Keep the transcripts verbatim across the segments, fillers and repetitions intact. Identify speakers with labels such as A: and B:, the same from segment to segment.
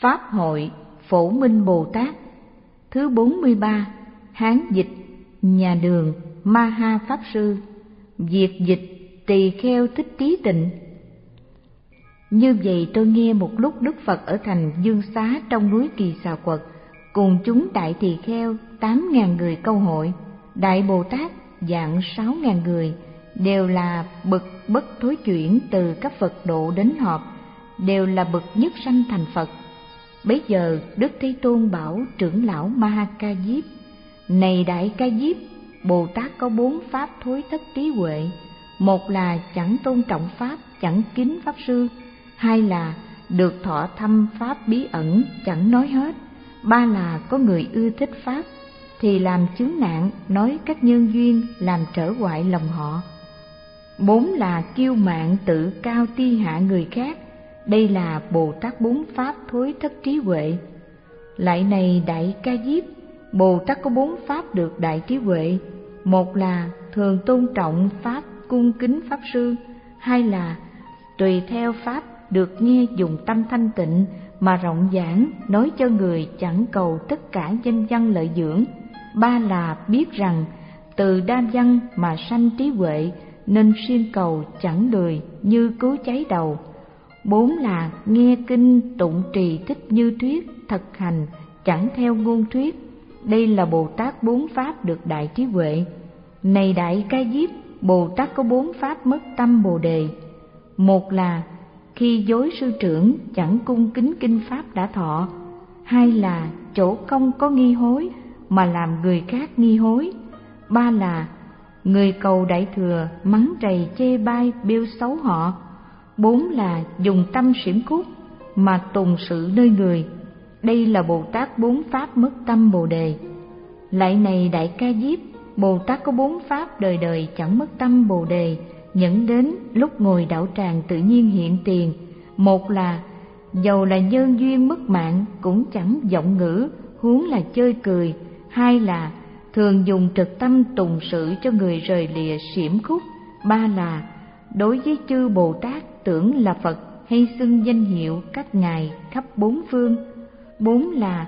A: Pháp hội Phổ Minh Bồ Tát. Thứ bốn mươi ba. Hán dịch nhà Đường Ma Ha Pháp Sư. Việt dịch Tỳ Kheo Thích Trí Tịnh. Như vậy tôi nghe một lúc Đức Phật ở thành Dương Xá trong núi Kỳ Xà Quật cùng chúng đại tỳ kheo tám ngàn người câu hội. Đại Bồ Tát dạng sáu ngàn người, đều là bậc bất thối chuyển từ các Phật độ đến họp, đều là bậc nhất sanh thành Phật. Bấy giờ Đức Thế Tôn bảo trưởng lão Ma Ha Ca Diếp: Này Đại Ca Diếp, Bồ Tát có bốn pháp thối thất trí huệ. Một là chẳng tôn trọng pháp, chẳng kính pháp sư. Hai là được thọ thăm pháp bí ẩn, chẳng nói hết. Ba là có người ưa thích pháp thì làm chướng nạn, nói các nhân duyên làm trở hoại lòng họ. Bốn là kiêu mạn tự cao ti hạ người khác. Đây là Bồ Tát bốn pháp thối thất trí huệ. Lại này Đại Ca Diếp, Bồ Tát có bốn pháp được đại trí huệ. Một là thường tôn trọng pháp, cung kính pháp sư. Hai là tùy theo pháp, được nghe dùng tâm thanh tịnh mà rộng giảng, nói cho người, chẳng cầu tất cả danh văn lợi dưỡng. Ba là biết rằng từ đa văn mà sanh trí huệ, nên siêng cầu chẳng lười như cứu cháy đầu. Bốn là nghe kinh tụng trì thích như thuyết, thực hành chẳng theo ngôn thuyết. Đây là Bồ Tát bốn pháp được đại trí huệ. Này Đại Ca Diếp, Bồ Tát có bốn pháp mất tâm Bồ Đề. Một là khi dối sư trưởng chẳng cung kính kinh pháp đã thọ. Hai là chỗ không có nghi hối mà làm người khác nghi hối. Ba là người cầu đại thừa mắng rầy chê bai bêu xấu họ. Bốn là dùng tâm xỉm khúc mà tùng sự nơi người. Đây là Bồ Tát bốn pháp mất tâm Bồ Đề. Lại này Đại Ca Diếp, Bồ Tát có bốn pháp đời đời chẳng mất tâm Bồ Đề, nhẫn đến lúc ngồi đạo tràng tự nhiên hiện tiền. Một là dầu là nhân duyên mất mạng cũng chẳng vọng ngữ, huống là chơi cười. Hai là thường dùng trực tâm tùng sự cho người rời lìa xỉm khúc. Ba là đối với chư Bồ Tát tưởng là Phật hay xưng danh hiệu các ngài khắp bốn phương. Bốn là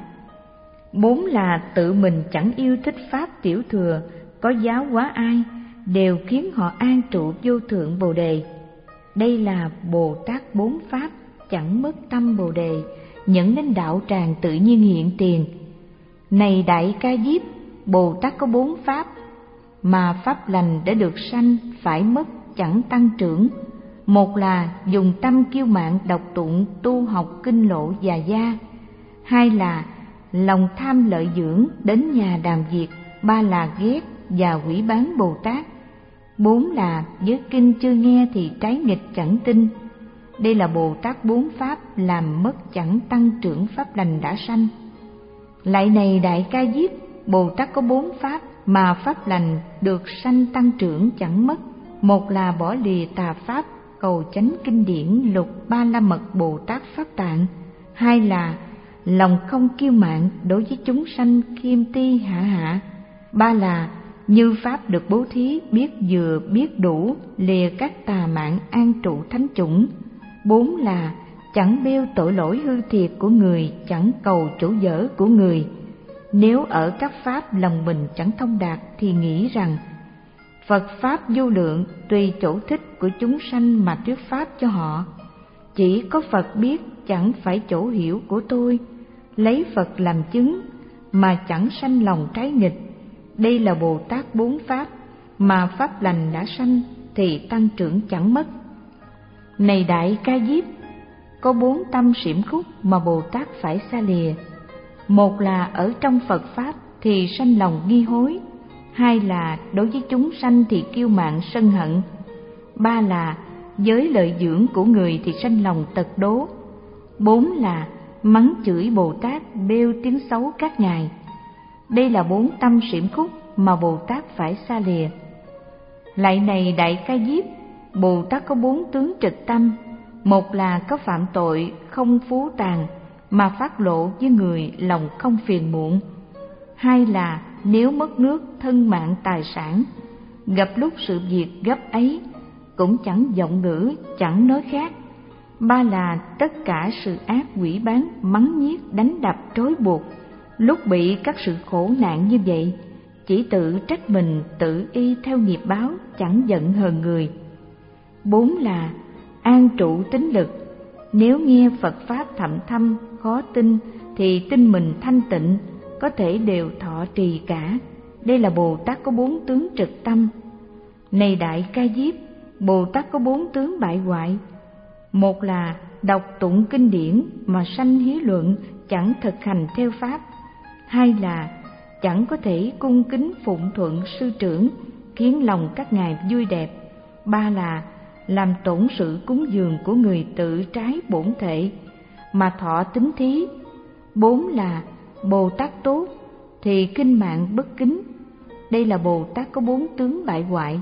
A: Bốn là tự mình chẳng yêu thích pháp tiểu thừa, có giáo hóa ai đều khiến họ an trụ vô thượng Bồ Đề. Đây là Bồ Tát bốn pháp chẳng mất tâm Bồ Đề, nhẫn đến đạo tràng tự nhiên hiện tiền. Này Đại Ca Diếp, Bồ Tát có bốn pháp mà pháp lành đã được sanh phải mất chẳng tăng trưởng. Một là dùng tâm kiêu mạn đọc tụng tu học kinh lộ già gia. Hai là lòng tham lợi dưỡng đến nhà đàm việc. Ba là ghét và hủy bán Bồ Tát. Bốn là với kinh chưa nghe thì trái nghịch chẳng tin. Đây là Bồ Tát bốn pháp làm mất chẳng tăng trưởng pháp lành đã sanh. Lại này Đại Ca Diếp, Bồ Tát có bốn pháp mà pháp lành được sanh tăng trưởng chẳng mất. Một là bỏ lìa tà pháp, cầu chánh kinh điển lục ba la mật Bồ Tát Pháp Tạng. Hai là lòng không kiêu mạn đối với chúng sanh khiêm ti hạ hạ. Ba là như pháp được bố thí, biết vừa biết đủ, lìa các tà mạng an trụ thánh chủng. Bốn là chẳng bêu tội lỗi hư thiệt của người, chẳng cầu chỗ dở của người. Nếu ở các pháp lòng mình chẳng thông đạt thì nghĩ rằng Phật pháp vô lượng, tùy chỗ thích của chúng sanh mà thuyết pháp cho họ. Chỉ có Phật biết, chẳng phải chỗ hiểu của tôi. Lấy Phật làm chứng mà chẳng sanh lòng trái nghịch. Đây là Bồ Tát bốn pháp mà pháp lành đã sanh thì tăng trưởng chẳng mất. Này Đại Ca Diếp, có bốn tâm xỉm khúc mà Bồ Tát phải xa lìa. Một là ở trong Phật pháp thì sanh lòng nghi hối. Hai là đối với chúng sanh thì kiêu mạn sân hận. Ba là với lợi dưỡng của người thì sanh lòng tật đố. Bốn là mắng chửi Bồ Tát, bêu tiếng xấu các ngài. Đây là bốn tâm xỉm khúc mà Bồ Tát phải xa lìa. Lại này Đại Ca Diếp, Bồ Tát có bốn tướng trực tâm. Một là có phạm tội không phú tàn mà phát lộ với người lòng không phiền muộn. Hai là nếu mất nước thân mạng tài sản, gặp lúc sự việc gấp ấy cũng chẳng vọng ngữ, chẳng nói khác. ba là tất cả sự ác quỷ bán, mắng nhiếc, đánh đập, trói buộc. Lúc bị các sự khổ nạn như vậy, chỉ tự trách mình, tự y theo nghiệp báo, chẳng giận hờn người. Bốn là an trụ tín lực. Nếu nghe Phật Pháp thậm thâm, khó tin, thì tin mình thanh tịnh, có thể đều thọ trì cả. Đây là Bồ Tát có bốn tướng trực tâm. Này Đại Ca Diếp, Bồ Tát có bốn tướng bại hoại. Một là đọc tụng kinh điển mà sanh hí luận, chẳng thực hành theo Pháp. Hai là chẳng có thể cung kính phụng thuận sư trưởng, khiến lòng các ngài vui đẹp. Ba là làm tổn sự cúng dường của người tự trái bổn thể, mà thọ tín thí. Bốn là Bồ Tát tốt, thì kinh mạng bất kính. Đây là Bồ Tát có bốn tướng bại hoại.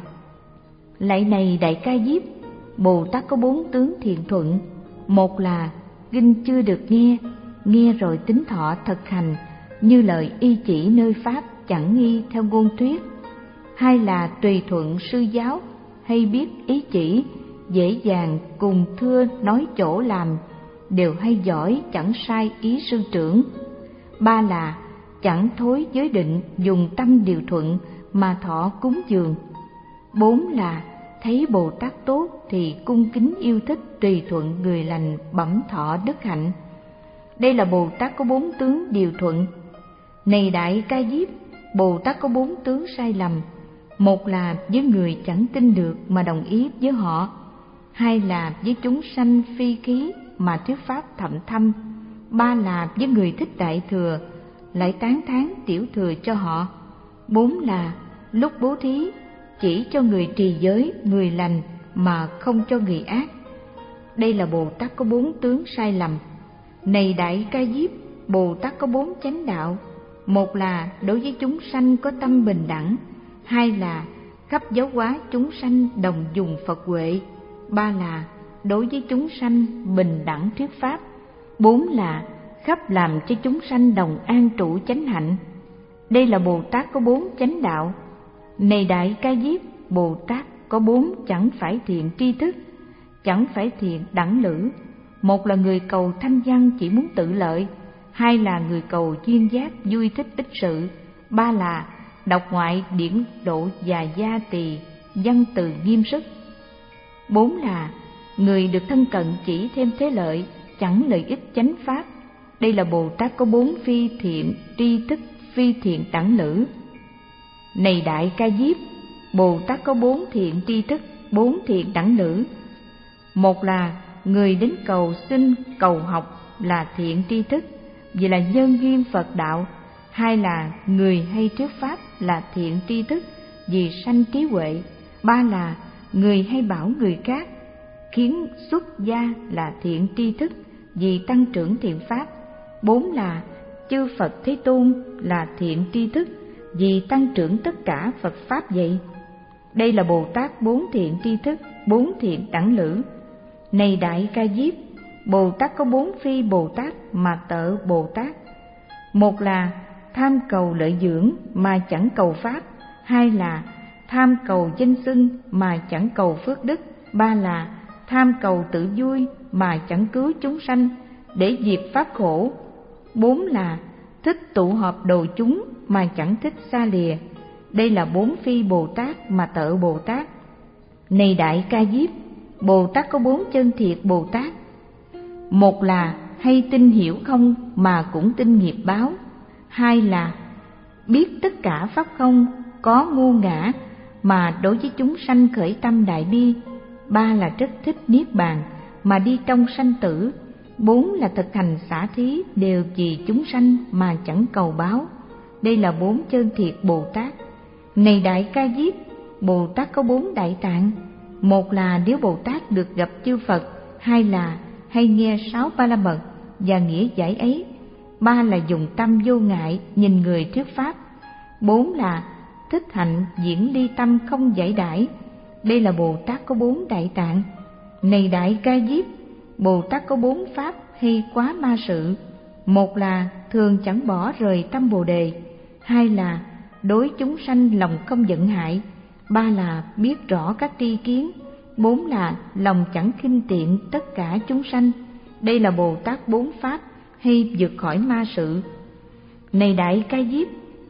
A: Lạy này Đại Ca Diếp, Bồ Tát có bốn tướng thiện thuận. Một là kinh chưa được nghe, nghe rồi tín thọ thực hành, như lời y chỉ nơi Pháp, chẳng nghi theo ngôn thuyết. Hai là tùy thuận sư giáo, hay biết ý chỉ, dễ dàng cùng thưa nói chỗ làm, đều hay giỏi, chẳng sai ý sư trưởng. Ba là chẳng thối giới định, dùng tâm điều thuận mà thọ cúng dường. Bốn là thấy Bồ Tát tốt thì cung kính yêu thích, tùy thuận người lành, bẩm thọ đức hạnh. Đây là Bồ Tát có bốn tướng điều thuận. Này Đại Ca Diếp, Bồ Tát có bốn tướng sai lầm. Một là với người chẳng tin được mà đồng ý với họ. Hai là với chúng sanh phi khí mà thuyết pháp thậm thâm. Ba là với người thích đại thừa, lại tán thán tiểu thừa cho họ. Bốn là lúc bố thí chỉ cho người trì giới, người lành, mà không cho người ác. Đây là Bồ Tát có bốn tướng sai lầm. Này Đại Ca Diếp, Bồ Tát có bốn chánh đạo. Một là đối với chúng sanh có tâm bình đẳng. Hai là khắp giáo hóa chúng sanh đồng dùng Phật huệ. Ba là đối với chúng sanh bình đẳng thuyết pháp. Bốn là khắp làm cho chúng sanh đồng an trụ chánh hạnh. Đây là Bồ Tát có bốn chánh đạo. Này Đại Ca Diếp, Bồ Tát có bốn chẳng phải thiện tri thức, chẳng phải thiện đẳng lữ. Một là người cầu thanh văn chỉ muốn tự lợi. Hai là người cầu duyên giác vui thích ích sự. Ba là đọc ngoại điển độ và gia tỳ văn từ nghiêm sức. Bốn là người được thân cận chỉ thêm thế lợi, chẳng lợi ích chánh pháp. Đây là Bồ Tát có bốn phi thiện tri thức, phi thiện đẳng lữ. Này Đại Ca Diếp, Bồ Tát có bốn thiện tri thức, bốn thiện đẳng lữ. Một là người đến cầu xin, cầu học là thiện tri thức, vì là nhân duyên Phật đạo. Hai là người hay thuyết pháp là thiện tri thức, vì sanh trí huệ. Ba là người hay bảo người khác, khiến xuất gia là thiện tri thức, vì tăng trưởng thiện pháp. Bốn là chư Phật Thế Tôn là thiện tri thức, vì tăng trưởng tất cả Phật pháp vậy. Đây là Bồ Tát bốn thiện tri thức, bốn thiện đẳng lữ. Này Đại Ca Diếp, Bồ Tát có bốn phi Bồ Tát mà tợ Bồ Tát. Một là tham cầu lợi dưỡng mà chẳng cầu pháp. Hai là tham cầu danh xưng mà chẳng cầu phước đức. Ba là tham cầu tự vui mà chẳng cứu chúng sanh để diệt pháp khổ. Bốn là thích tụ họp đồ chúng mà chẳng thích xa lìa. Đây là bốn phi Bồ Tát mà tợ Bồ Tát. Này Đại Ca Diếp, Bồ Tát có bốn chân thiệt Bồ Tát. Một là hay tin hiểu không mà cũng tin nghiệp báo. Hai là biết tất cả pháp không, có ngu ngã mà đối với chúng sanh khởi tâm đại bi. Ba là rất thích niết bàn mà đi trong sanh tử. Bốn là thực hành xả thí đều vì chúng sanh mà chẳng cầu báo. Đây là bốn chân thiệt Bồ Tát. Này Đại Ca Diếp, Bồ Tát có bốn đại tạng. Một là nếu Bồ Tát được gặp chư Phật. Hai là hay nghe sáu ba la mật và nghĩa giải ấy. Ba là dùng tâm vô ngại nhìn người thuyết pháp. Bốn là thích hạnh diễn ly tâm không giải đãi. Đây là Bồ Tát có bốn đại tạng. Này Đại Ca Diếp, Bồ Tát có bốn pháp hay quá ma sự. Một là thường chẳng bỏ rời tâm Bồ Đề. Hai là đối chúng sanh lòng không giận hại. Ba là biết rõ các tri kiến. Bốn là lòng chẳng khinh tiện tất cả chúng sanh. Đây là Bồ Tát bốn pháp hay vượt khỏi ma sự. Này Đại Ca Diếp,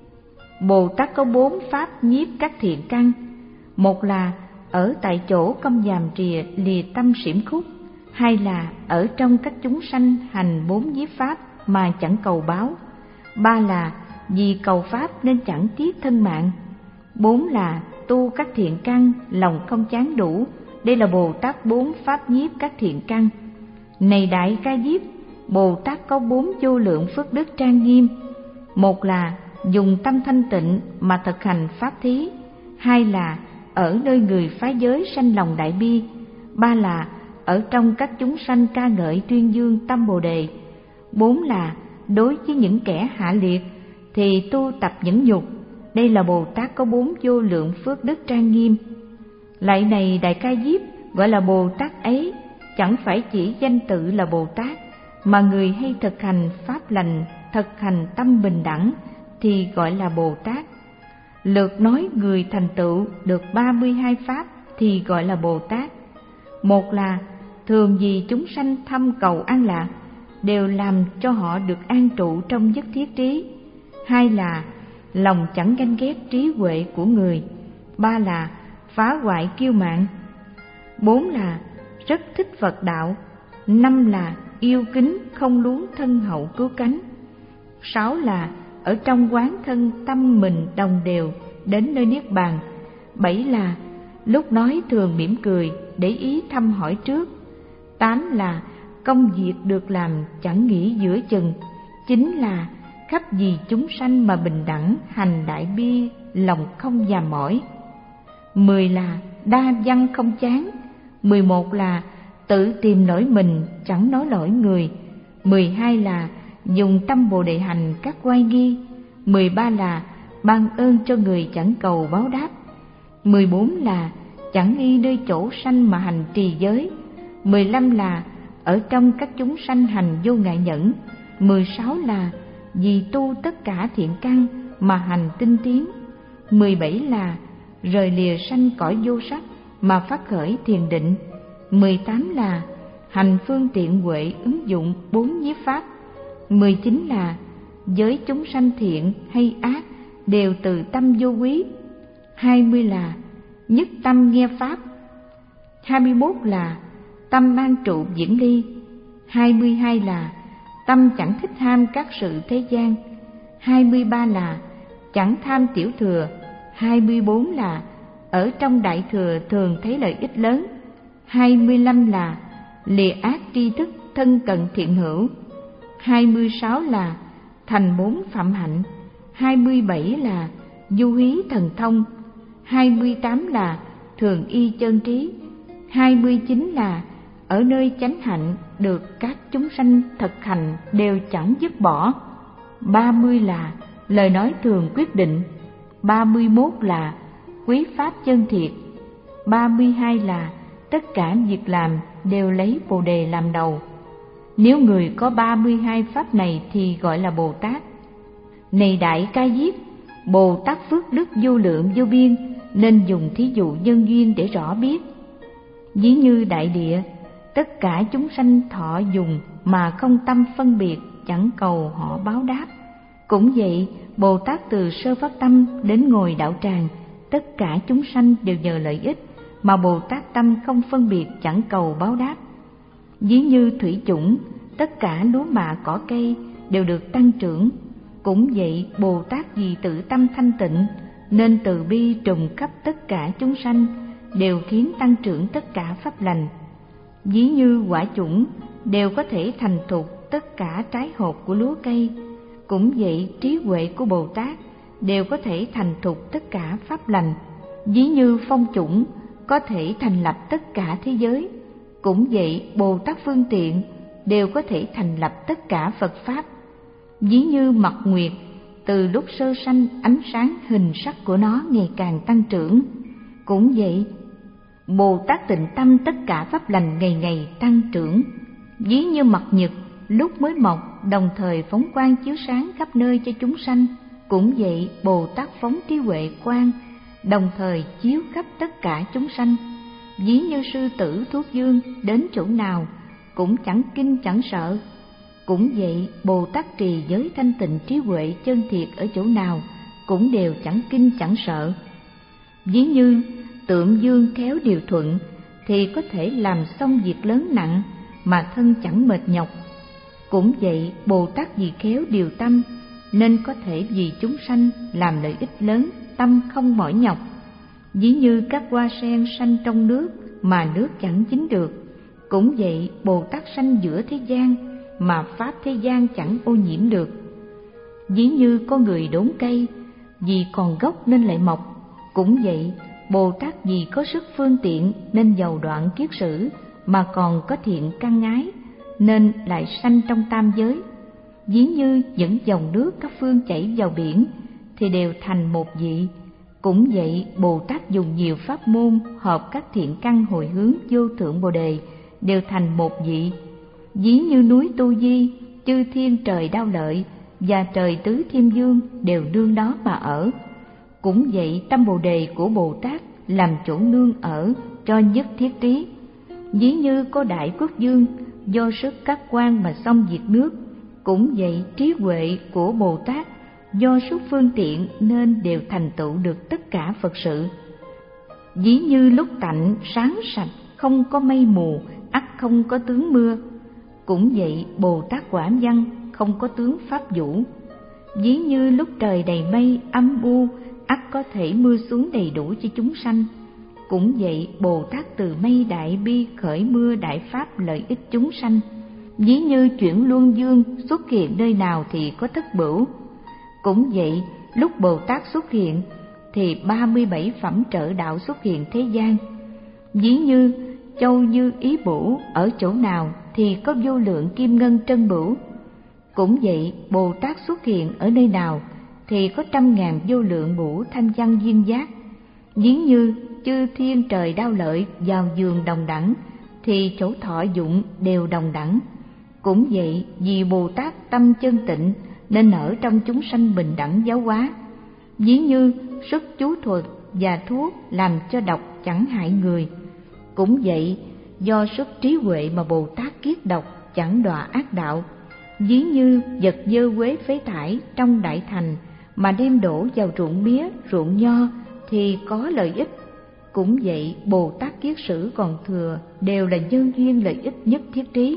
A: Bồ Tát có bốn pháp nhiếp các thiện căn. Một là ở tại chỗ công giàm trìa lìa tâm xỉm khúc. Hai là ở trong các chúng sanh hành bốn nhiếp pháp mà chẳng cầu báo. Ba là vì cầu pháp nên chẳng tiếc thân mạng. Bốn là tu các thiện căn, lòng không chán đủ. Đây là Bồ Tát bốn pháp nhiếp các thiện căn. Này Đại Ca Diếp, Bồ Tát có bốn vô lượng phước đức trang nghiêm. Một là dùng tâm thanh tịnh mà thực hành pháp thí. Hai là ở nơi người phá giới sanh lòng đại bi. Ba là ở trong các chúng sanh ca ngợi tuyên dương tâm Bồ Đề. Bốn là đối với những kẻ hạ liệt thì tu tập nhẫn nhục. Đây là Bồ Tát có bốn vô lượng phước đức trang nghiêm. Lại này Đại Ca Diếp, gọi là Bồ Tát ấy chẳng phải chỉ danh tự là Bồ Tát, mà người hay thực hành pháp lành, thực hành tâm bình đẳng thì gọi là Bồ Tát. Lượt nói người thành tựu được ba mươi hai pháp thì gọi là Bồ Tát. Một là thường vì chúng sanh thăm cầu an lạc, đều làm cho họ được an trụ trong nhất thiết trí. Hai là lòng chẳng ganh ghét trí huệ của người. Ba là phá hoại kiêu mạn. Bốn là rất thích Phật đạo. Năm là yêu kính không luống thân hậu cứu cánh. Sáu là ở trong quán thân tâm mình đồng đều đến nơi niết bàn. Bảy là lúc nói thường mỉm cười, để ý thăm hỏi trước. Tám là công việc được làm chẳng nghĩ giữa chừng. Chín là khắp vì chúng sanh mà bình đẳng, hành đại bi, lòng không già mỏi. Mười là đa văn không chán. Mười một là tự tìm lỗi mình, chẳng nói lỗi người. Mười hai là dùng tâm Bồ Đề hành các oai nghi. Mười ba là ban ơn cho người chẳng cầu báo đáp. Mười bốn là chẳng nghi nơi chỗ sanh mà hành trì giới. Mười lăm là ở trong các chúng sanh hành vô ngại nhẫn. Mười sáu là vì tu tất cả thiện căn mà hành tinh tiến. Mười bảy là rời lìa sanh cõi vô sắc mà phát khởi thiền định. Mười tám là hành phương tiện huệ ứng dụng bốn nhiếp pháp. Mười chín là giới chúng sanh thiện hay ác đều từ tâm vô quý. Hai mươi là nhất tâm nghe pháp. Hai mươi mốt là tâm an trụ viễn ly. Hai mươi hai là tâm chẳng thích ham các sự thế gian. Hai mươi ba là chẳng tham tiểu thừa. Hai mươi bốn là ở trong đại thừa thường thấy lợi ích lớn. Hai mươi lăm là lìa ác tri thức, thân cận thiện hữu. Hai mươi sáu là thành bốn phạm hạnh. Hai mươi bảy là du hí thần thông. Hai mươi tám là thường y chân trí. Hai mươi chín là ở nơi chánh hạnh được các chúng sanh thực hành đều chẳng dứt bỏ. Ba mươi là lời nói thường quyết định. Ba mươi mốt là quý pháp chân thiệt. Ba mươi hai là tất cả việc làm đều lấy Bồ Đề làm đầu. Nếu người có ba mươi hai pháp này thì gọi là Bồ Tát. Này Đại Ca Diếp, Bồ Tát phước đức vô lượng vô biên, nên dùng thí dụ nhân duyên để rõ biết. Ví như đại địa, tất cả chúng sanh thọ dùng mà không tâm phân biệt, chẳng cầu họ báo đáp. Cũng vậy, Bồ Tát từ sơ phát tâm đến ngồi đạo tràng, tất cả chúng sanh đều nhờ lợi ích, mà Bồ Tát tâm không phân biệt, chẳng cầu báo đáp. Ví như thủy chủng, tất cả lúa mạ cỏ cây đều được tăng trưởng. Cũng vậy, Bồ Tát vì tự tâm thanh tịnh, nên từ bi trùng khắp tất cả chúng sanh, đều khiến tăng trưởng tất cả pháp lành. Ví như quả chủng đều có thể thành thục tất cả trái hột của lúa cây. Cũng vậy, trí huệ của Bồ Tát đều có thể thành thục tất cả pháp lành. Ví như phong chủng có thể thành lập tất cả thế giới. Cũng vậy, Bồ Tát phương tiện đều có thể thành lập tất cả Phật pháp. Ví như mặt nguyệt, từ lúc sơ sanh ánh sáng hình sắc của nó ngày càng tăng trưởng. Cũng vậy, Bồ Tát tịnh tâm tất cả pháp lành ngày ngày tăng trưởng. Ví như mặt nhật lúc mới mọc đồng thời phóng quang chiếu sáng khắp nơi cho chúng sanh. Cũng vậy, Bồ Tát phóng trí huệ quang đồng thời chiếu khắp tất cả chúng sanh. ví như sư tử thuốc dương đến chỗ nào cũng chẳng kinh chẳng sợ. Cũng vậy, Bồ Tát trì giới thanh tịnh trí huệ chân thiệt ở chỗ nào cũng đều chẳng kinh chẳng sợ. Ví như tượng dương khéo điều thuận thì có thể làm xong việc lớn nặng mà thân chẳng mệt nhọc. Cũng vậy, Bồ Tát vì khéo điều tâm nên có thể vì chúng sanh làm lợi ích lớn, tâm không mỏi nhọc. Ví như các hoa sen sanh trong nước mà nước chẳng chín được. Cũng vậy, Bồ Tát sanh giữa thế gian mà pháp thế gian chẳng ô nhiễm được. Ví như có người đốn cây, vì còn gốc nên lại mọc. Cũng vậy, Bồ Tát vì có sức phương tiện nên giàu đoạn kiết sử mà còn có thiện căn ái nên lại sanh trong tam giới. Ví như những dòng nước các phương chảy vào biển thì đều thành một vị. Cũng vậy, Bồ Tát dùng nhiều pháp môn hợp các thiện căn hồi hướng vô thượng Bồ đề đều thành một vị. Ví như núi Tu Di, chư thiên trời Đao Lợi và trời Tứ Thiên Dương đều nương đó mà ở. Cũng vậy, tâm Bồ đề của Bồ Tát làm chỗ nương ở cho nhất thiết trí. Ví như có Đại Quốc Dương do sức các quan mà xong việc nước. Cũng vậy, trí huệ của Bồ Tát do sức phương tiện nên đều thành tựu được tất cả Phật sự. Ví như lúc tạnh sáng sạch, không có mây mù, ắt không có tướng mưa. Cũng vậy, Bồ Tát quả văn không có tướng pháp vũ. Ví như lúc trời đầy mây âm u, ắt có thể mưa xuống đầy đủ cho chúng sanh. Cũng vậy, Bồ Tát từ mây đại bi khởi mưa đại pháp lợi ích chúng sanh. Ví như chuyển luân dương xuất hiện nơi nào thì có thất bửu. Cũng vậy, lúc Bồ Tát xuất hiện thì ba mươi bảy phẩm trợ đạo xuất hiện thế gian. Ví như châu như ý bửu ở chỗ nào thì có vô lượng kim ngân trân bửu. Cũng vậy, Bồ Tát xuất hiện ở nơi nào thì có trăm ngàn vô lượng bửu thanh văn duyên giác. Ví như chư thiên trời Đao Lợi vào giường đồng đẳng thì chỗ thọ dụng đều đồng đẳng. Cũng vậy, vì Bồ Tát tâm chân tịnh nên ở trong chúng sanh bình đẳng giáo hóa. Ví như sức chú thuật và thuốc làm cho độc chẳng hại người. Cũng vậy, do sức trí huệ mà Bồ Tát kiết độc chẳng đọa ác đạo. Ví như vật dơ quế phế thải trong đại thành mà đem đổ vào ruộng mía, ruộng nho thì có lợi ích. Cũng vậy, Bồ Tát kiết sử còn thừa đều là nhân duyên lợi ích nhất thiết trí.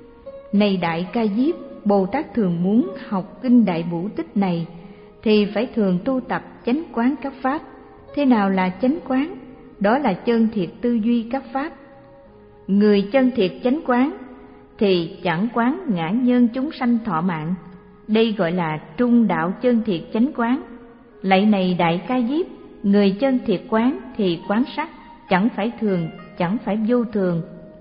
A: Này Đại Ca Diếp, Bồ Tát thường muốn học kinh Đại Bổ Tích này thì phải thường tu tập chánh quán các pháp. Thế nào là chánh quán? Đó là chân thiệt tư duy các pháp. Người chân thiệt chánh quán thì chẳng quán ngã nhân chúng sanh thọ mạng. Đây gọi là trung đạo chân thiệt chánh quán. Lạy này Đại Ca Diếp, người chân thiệt quán thì quán sắc, chẳng phải thường, chẳng phải vô thường.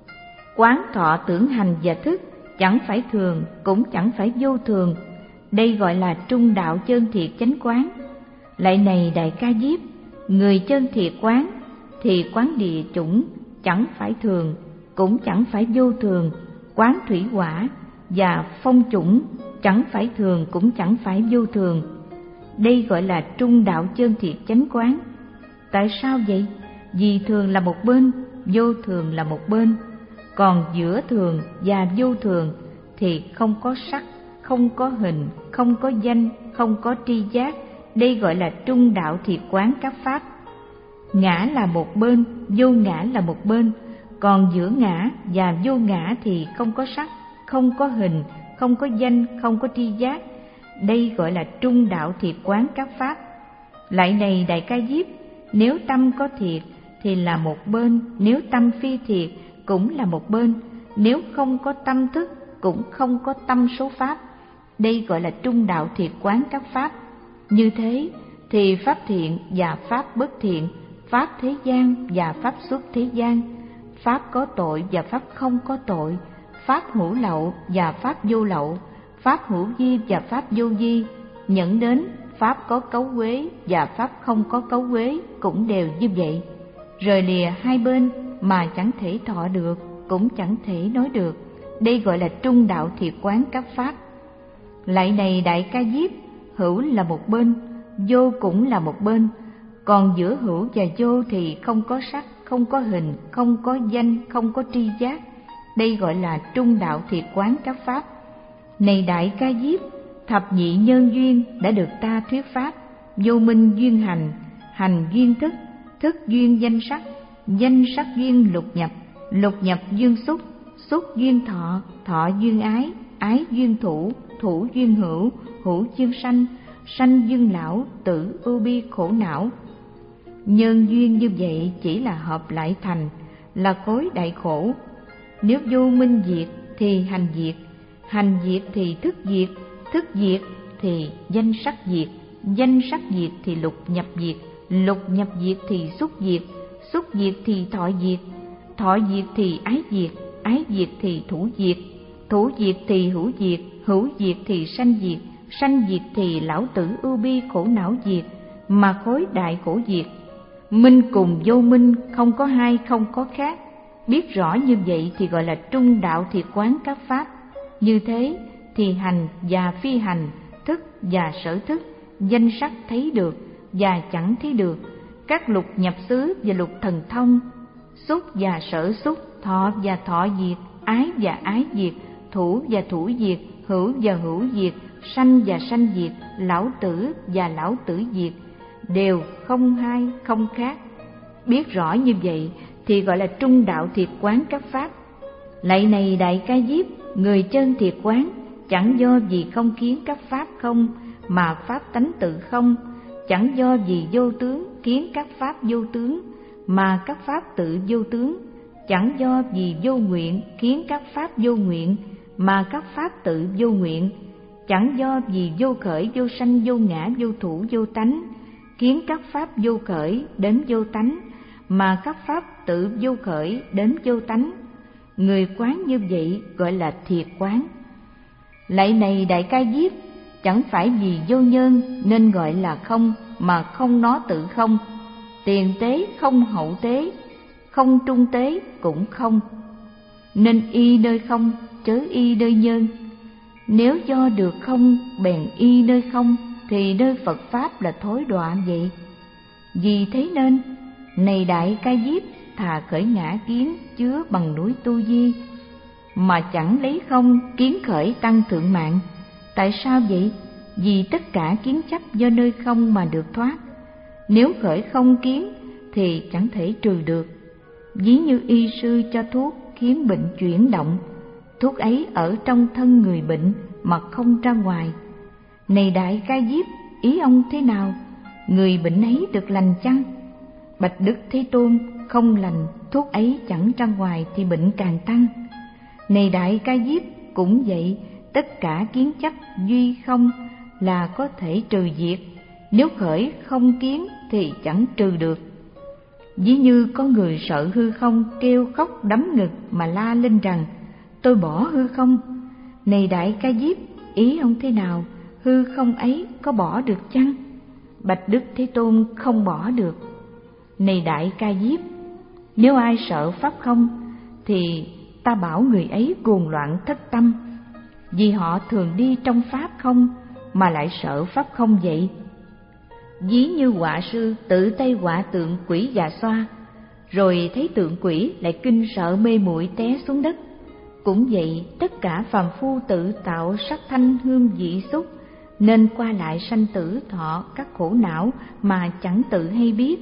A: Quán thọ tưởng hành và thức, chẳng phải thường, cũng chẳng phải vô thường. Đây gọi là trung đạo chân thiệt chánh quán. Lạy này Đại Ca Diếp, người chân thiệt quán thì quán địa chủng, chẳng phải thường, cũng chẳng phải vô thường. Quán thủy hỏa và phong chủng, chẳng phải thường, cũng chẳng phải vô thường. Đây gọi là trung đạo chân thiệt chánh quán. Tại sao vậy? Vì thường là một bên, vô thường là một bên. Còn giữa thường và vô thường thì không có sắc, không có hình, không có danh, không có tri giác. Đây gọi là trung đạo thiệt quán các pháp. Ngã là một bên, vô ngã là một bên. Còn giữa ngã và vô ngã thì không có sắc, không có hình, không có danh, không có tri giác. Đây gọi là trung đạo thiệt quán các pháp. Lại này Đại Ca Diếp, nếu tâm có thiệt thì là một bên, nếu tâm phi thiệt cũng là một bên, nếu không có tâm thức cũng không có tâm số pháp. Đây gọi là trung đạo thiệt quán các pháp. Như thế thì pháp thiện và pháp bất thiện, pháp thế gian và pháp xuất thế gian, pháp có tội và pháp không có tội, pháp hữu lậu và pháp vô lậu, pháp hữu vi và pháp vô vi, nhận đến pháp có cấu uế và pháp không có cấu uế cũng đều như vậy. Rời lìa hai bên mà chẳng thể thọ được, cũng chẳng thể nói được. Đây gọi là trung đạo thiệt quán các pháp. Lại này Đại Ca Diếp, hữu là một bên, vô cũng là một bên. Còn giữa hữu và vô thì không có sắc, không có hình, không có danh, không có tri giác. Đây gọi là trung đạo thiệt quán các pháp. Này Đại Ca Diếp, thập nhị nhân duyên đã được ta thuyết pháp. Vô minh duyên hành, hành duyên thức, thức duyên danh sắc, danh sắc duyên lục nhập, lục nhập duyên xúc, xúc duyên thọ, thọ duyên ái, ái duyên thủ, thủ duyên hữu, hữu duyên sanh, sanh duyên lão, tử ưu bi khổ não. Nhân duyên như vậy chỉ là hợp lại thành, là khối đại khổ. Nếu vô minh diệt thì hành diệt, hành diệt thì thức diệt, thức diệt thì danh sắc diệt, danh sắc diệt thì lục nhập diệt, lục nhập diệt thì xúc diệt, xúc diệt thì thọ diệt, thọ diệt thì ái diệt, ái diệt thì thủ diệt, thủ diệt thì hữu diệt, hữu diệt thì sanh diệt, sanh diệt thì lão tử ưu bi khổ não diệt, mà khối đại khổ diệt. Minh cùng vô minh không có hai, không có khác. Biết rõ như vậy thì gọi là trung đạo thiệt quán các pháp. Như thế thì hành và phi hành, thức và sở thức, danh sắc thấy được và chẳng thấy được, các lục nhập xứ và lục thần thông, xúc và sở xúc, thọ và thọ diệt, ái và ái diệt, thủ và thủ diệt, hữu và hữu diệt, sanh và sanh diệt, lão tử và lão tử diệt, đều không hai không khác. Biết rõ như vậy thì gọi là trung đạo thiệt quán các pháp. Lạy này Đại Ca Diếp, người chân thiệt quán chẳng do vì không kiến các pháp không, mà pháp tánh tự không, chẳng do vì vô tướng kiến các pháp vô tướng, mà các pháp tự vô tướng, chẳng do vì vô nguyện kiến các pháp vô nguyện, mà các pháp tự vô nguyện, chẳng do vì vô khởi vô sanh vô ngã vô thủ vô tánh kiến các pháp vô khởi đến vô tánh, mà các pháp tự vô khởi đến vô tánh. Người quán như vậy gọi là thiệt quán. Lạy này Đại Ca Diếp, chẳng phải vì vô nhân nên gọi là không, mà không nó tự không. Tiền tế không hậu tế, không trung tế cũng không, nên y nơi không chớ y nơi nhân. Nếu do được không bèn y nơi không, thì nơi Phật Pháp là thối đọa vậy. Vì thế nên, này Đại Ca Diếp, thà khởi ngã kiến chứa bằng núi Tu Di, mà chẳng lấy không kiến khởi tăng thượng mạng. Tại sao vậy? Vì tất cả kiến chấp do nơi không mà được thoát. Nếu khởi không kiến thì chẳng thể trừ được. Ví như y sư cho thuốc khiến bệnh chuyển động, thuốc ấy ở trong thân người bệnh mà không ra ngoài. Này Đại Ca Diếp, ý ông thế nào? Người bệnh ấy được lành chăng? Bạch Đức Thế Tôn, không lành, thuốc ấy chẳng ra ngoài thì bệnh càng tăng. Này Đại Ca Diếp, cũng vậy, tất cả kiến chấp duy không là có thể trừ diệt. Nếu khởi không kiến thì chẳng trừ được. Ví như có người sợ hư không, kêu khóc đấm ngực mà la lên rằng: tôi bỏ hư không. Này Đại Ca Diếp, ý ông thế nào? Hư không ấy có bỏ được chăng? Bạch Đức Thế Tôn, không bỏ được. Này Đại Ca Diếp, nếu ai sợ pháp không thì ta bảo người ấy cuồng loạn thất tâm, vì họ thường đi trong pháp không mà lại sợ pháp không vậy. Ví như họa sư tự tay họa tượng quỷ già xoa, rồi thấy tượng quỷ lại kinh sợ mê muội té xuống đất. Cũng vậy, tất cả phàm phu tự tạo sắc thanh hương vị xúc, nên qua lại sanh tử thọ các khổ não mà chẳng tự hay biết.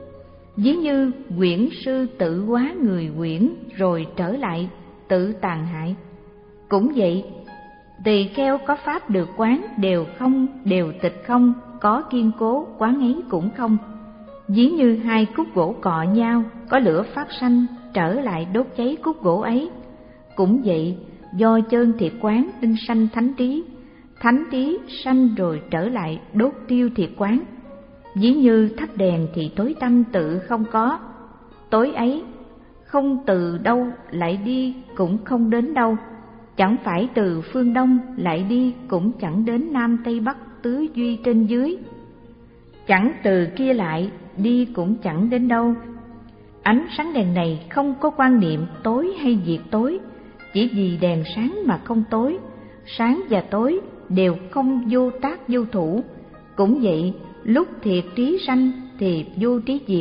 A: Ví như quyển sư tự hóa người quyển rồi trở lại tự tàn hại. Cũng vậy, tỳ kheo có pháp được quán đều không, đều tịch không, có kiên cố quán ấy cũng không. Ví như hai khúc gỗ cọ nhau, có lửa phát sanh, trở lại đốt cháy khúc gỗ ấy. Cũng vậy, do chơn thiệt quán nên sanh thánh trí, thánh trí sanh rồi trở lại đốt tiêu thiệt quán. Ví như thắp đèn thì tối tăm tự không có, tối ấy không từ đâu lại đi cũng không đến đâu, chẳng phải từ phương đông lại đi cũng chẳng đến nam tây bắc tứ duy trên dưới, chẳng từ kia lại đi cũng chẳng đến đâu. Ánh sáng đèn này không có quan niệm tối hay diệt tối, chỉ vì đèn sáng mà không tối, sáng và tối đều không vô tác vô thủ. Cũng vậy, lúc thiệt trí sanh thì vô trí diệt,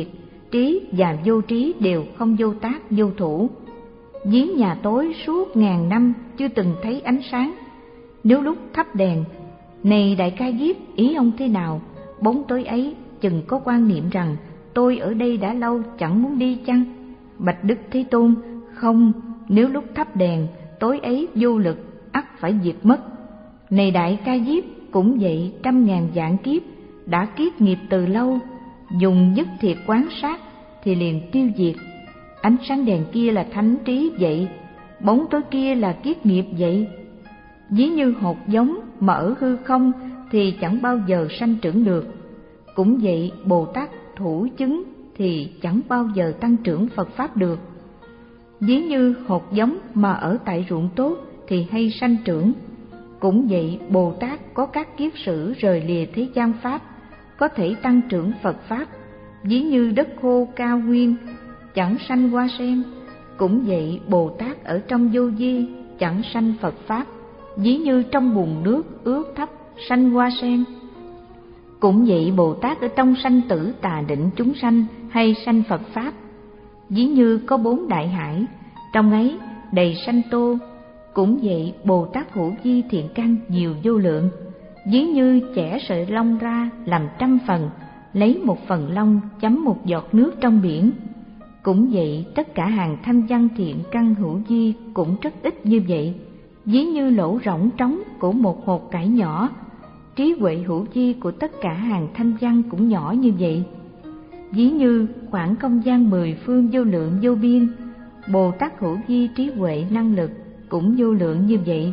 A: trí và vô trí đều không vô tác vô thủ. Giếng nhà tối suốt ngàn năm chưa từng thấy ánh sáng. Nếu lúc thắp đèn, này Đại Ca Diếp, ý ông thế nào? Bóng tối ấy chừng có quan niệm rằng tôi ở đây đã lâu, chẳng muốn đi chăng? Bạch Đức Thế Tôn, không, nếu lúc thắp đèn, tối ấy vô lực, ắt phải diệt mất. Này Đại Ca Diếp, cũng vậy, trăm ngàn vạn kiếp đã kiết nghiệp từ lâu, dùng nhất thiệt quán sát thì liền tiêu diệt. Ánh sáng đèn kia là thánh trí vậy, bóng tối kia là kiết nghiệp vậy. Ví như hột giống mà ở hư không thì chẳng bao giờ sanh trưởng được. Cũng vậy, Bồ Tát thủ chứng thì chẳng bao giờ tăng trưởng Phật Pháp được. Ví như hột giống mà ở tại ruộng tốt thì hay sanh trưởng. Cũng vậy, Bồ Tát có các kiết sử rời lìa thế gian Pháp, có thể tăng trưởng Phật Pháp. Ví như đất khô cao nguyên, chẳng sanh hoa sen. Cũng vậy, Bồ Tát ở trong vô vi, chẳng sanh Phật Pháp. Ví như trong bùn nước ướt thấp, sanh hoa sen. Cũng vậy, Bồ Tát ở trong sanh tử tà định chúng sanh, hay sanh Phật Pháp. Ví như có bốn đại hải, trong ấy đầy sanh tô. Cũng vậy, Bồ Tát hữu vi thiện căn nhiều vô lượng. Ví như chẻ sợi lông ra làm trăm phần, lấy một phần lông chấm một giọt nước trong biển. Cũng vậy, tất cả hàng thanh văn thiện căn hữu vi cũng rất ít như vậy. Ví như lỗ rỗng trống của một hột cải nhỏ, trí huệ hữu vi của tất cả hàng thanh văn cũng nhỏ như vậy. Ví như khoảng không gian mười phương vô lượng vô biên, Bồ Tát hữu vi trí huệ năng lực cũng vô lượng như vậy.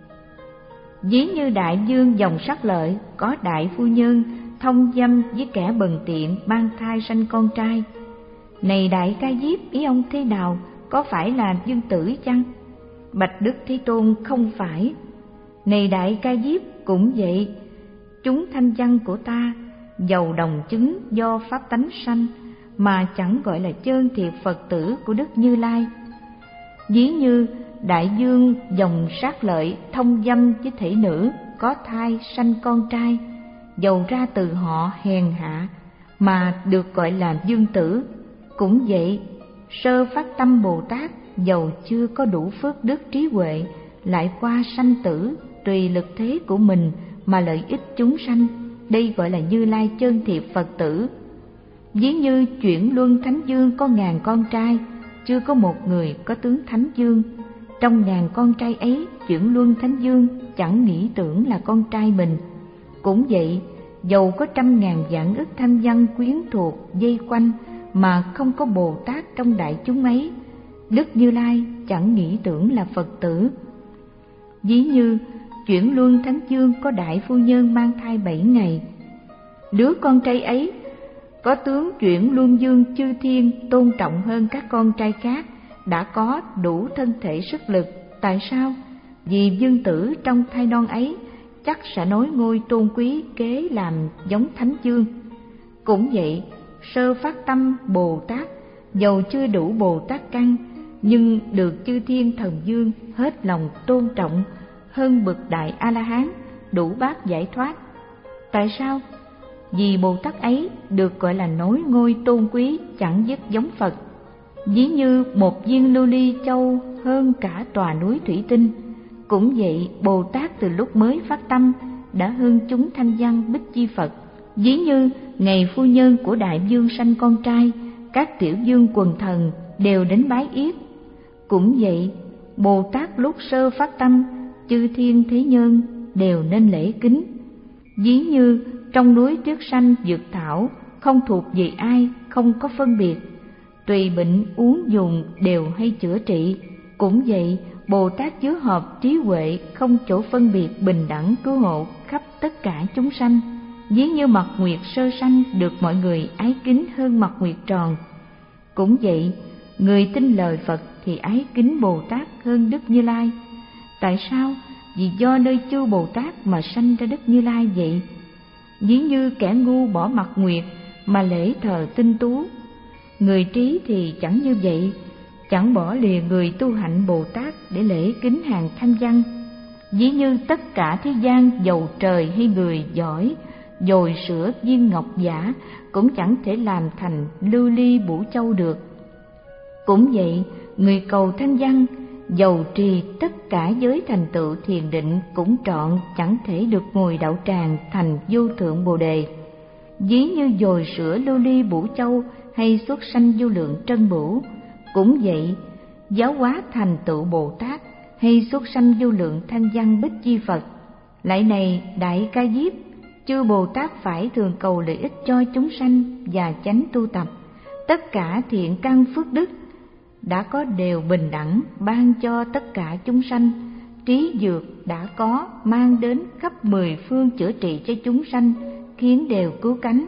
A: Ví như đại dương dòng sắc lợi, có đại phu nhân thông dâm với kẻ bần tiện mang thai sanh con trai. Này Đại Ca Diếp, ý ông thế nào? Có phải là dương tử chăng? Bạch Đức Thế Tôn, không phải. Này Đại Ca Diếp, cũng vậy, chúng thanh văn của ta dầu đồng chứng do pháp tánh sanh, mà chẳng gọi là chân thiệt Phật tử của Đức Như Lai. Ví như đại dương dòng sát lợi thông dâm với thể nữ, có thai sanh con trai, dầu ra từ họ hèn hạ mà được gọi là dương tử. Cũng vậy, sơ phát tâm Bồ Tát dầu chưa có đủ phước đức trí huệ, lại qua sanh tử tùy lực thế của mình mà lợi ích chúng sanh, đây gọi là Như Lai chân thiệt Phật tử. Ví như chuyển luân thánh dương có ngàn con trai, chưa có một người có tướng thánh dương. Trong ngàn con trai ấy, chuyển luân thánh dương chẳng nghĩ tưởng là con trai mình. Cũng vậy, dầu có trăm ngàn vạn ức thanh văn quyến thuộc dây quanh, mà không có Bồ Tát trong đại chúng ấy, Đức Như Lai chẳng nghĩ tưởng là Phật tử. Ví như chuyển luân thánh dương có đại phu nhân mang thai bảy ngày, đứa con trai ấy có tướng chuyển luân dương chư thiên tôn trọng hơn các con trai khác, đã có đủ thân thể sức lực. Tại sao? Vì dương tử trong thai non ấy chắc sẽ nối ngôi tôn quý kế làm giống thánh dương. Cũng vậy, sơ phát tâm Bồ Tát dầu chưa đủ Bồ Tát căn, nhưng được chư thiên thần dương hết lòng tôn trọng hơn bậc đại A-la-hán đủ bát giải thoát. Tại sao? Vì Bồ Tát ấy được gọi là nối ngôi tôn quý chẳng dứt giống Phật. Ví như một viên lưu ly châu hơn cả tòa núi thủy tinh. Cũng vậy, Bồ Tát từ lúc mới phát tâm đã hơn chúng thanh văn Bích Chi Phật. Ví như ngày phu nhân của đại vương sanh con trai, các tiểu vương quần thần đều đến bái yết. Cũng vậy, Bồ Tát lúc sơ phát tâm, chư thiên thế nhân đều nên lễ kính. Ví như trong núi tuyết xanh dược thảo, không thuộc về ai, không có phân biệt, tùy bệnh uống dùng đều hay chữa trị. Cũng vậy, Bồ Tát chứa hợp trí huệ, không chỗ phân biệt, bình đẳng cứu hộ khắp tất cả chúng sanh. Ví như mặt nguyệt sơ sanh được mọi người ái kính hơn mặt nguyệt tròn. Cũng vậy, người tin lời Phật thì ái kính Bồ Tát hơn Đức Như Lai. Tại sao? Vì do nơi chư Bồ Tát mà sanh ra Đức Như Lai vậy. Ví như kẻ ngu bỏ mặt nguyệt mà lễ thờ tinh tú, người trí thì chẳng như vậy, chẳng bỏ lìa người tu hạnh Bồ Tát để lễ kính hàng thanh văn. Ví như tất cả thế gian dầu trời hay người giỏi, dồi sữa viên ngọc giả cũng chẳng thể làm thành lưu ly bổ châu được. Cũng vậy, người cầu thanh văn, dầu trì tất cả giới thành tựu thiền định cũng trọn chẳng thể được ngồi đạo tràng thành vô thượng bồ đề. Ví như dồi sữa lưu ly bổ châu hay xuất sanh vô lượng trân bửu. Cũng vậy, giáo hóa thành tựu Bồ Tát hay xuất sanh vô lượng thanh văn bích chi Phật. Lại này Đại Ca Diếp, chư Bồ Tát phải thường cầu lợi ích cho chúng sanh và chánh tu tập. Tất cả thiện căn phước đức đã có đều bình đẳng ban cho tất cả chúng sanh. Trí dược đã có mang đến khắp mười phương chữa trị cho chúng sanh, khiến đều cứu cánh.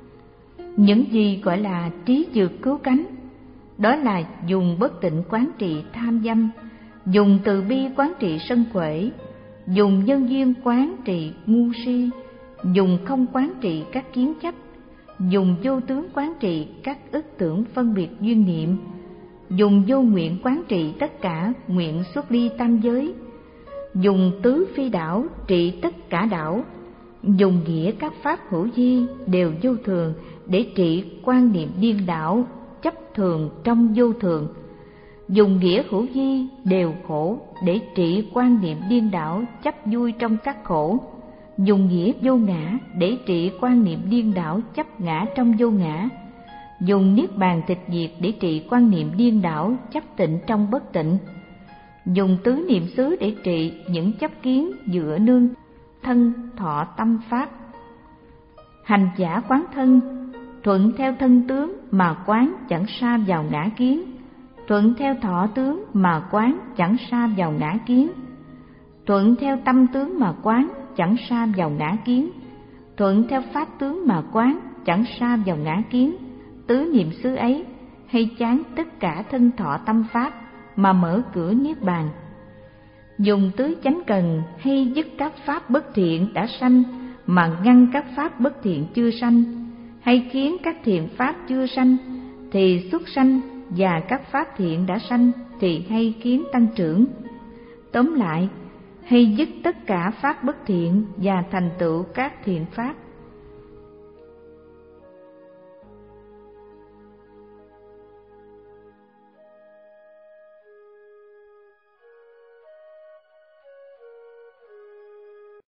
A: Những gì gọi là trí dược cứu cánh? Đó là dùng bất tịnh quán trị tham dâm, dùng từ bi quán trị sân quể, dùng nhân duyên quán trị ngu si, dùng không quán trị các kiến chấp, dùng vô tướng quán trị các ức tưởng phân biệt duyên niệm, dùng vô nguyện quán trị tất cả nguyện xuất ly tam giới, dùng tứ phi đảo trị tất cả đảo, dùng nghĩa các pháp hữu vi đều vô thường để trị quan niệm điên đảo chấp thường trong vô thường, dùng nghĩa hữu vi đều khổ để trị quan niệm điên đảo chấp vui trong các khổ, dùng nghĩa vô ngã để trị quan niệm điên đảo chấp ngã trong vô ngã, dùng niết bàn tịch diệt để trị quan niệm điên đảo chấp tịnh trong bất tịnh, dùng tứ niệm xứ để trị những chấp kiến dựa nương thân thọ tâm pháp. Hành giả quán thân, thuận theo thân tướng mà quán chẳng sa vào ngã kiến, thuận theo thọ tướng mà quán chẳng sa vào ngã kiến, thuận theo tâm tướng mà quán chẳng sa vào ngã kiến, thuận theo pháp tướng mà quán chẳng sa vào ngã kiến. Tứ niệm xứ ấy hay chán tất cả thân thọ tâm pháp mà mở cửa niết bàn. Dùng tứ chánh cần hay dứt các pháp bất thiện đã sanh mà ngăn các pháp bất thiện chưa sanh, hay khiến các thiện pháp chưa sanh thì xuất sanh, và các pháp thiện đã sanh thì hay khiến tăng trưởng. Tóm lại, hay dứt tất cả pháp bất thiện và thành tựu các thiện pháp.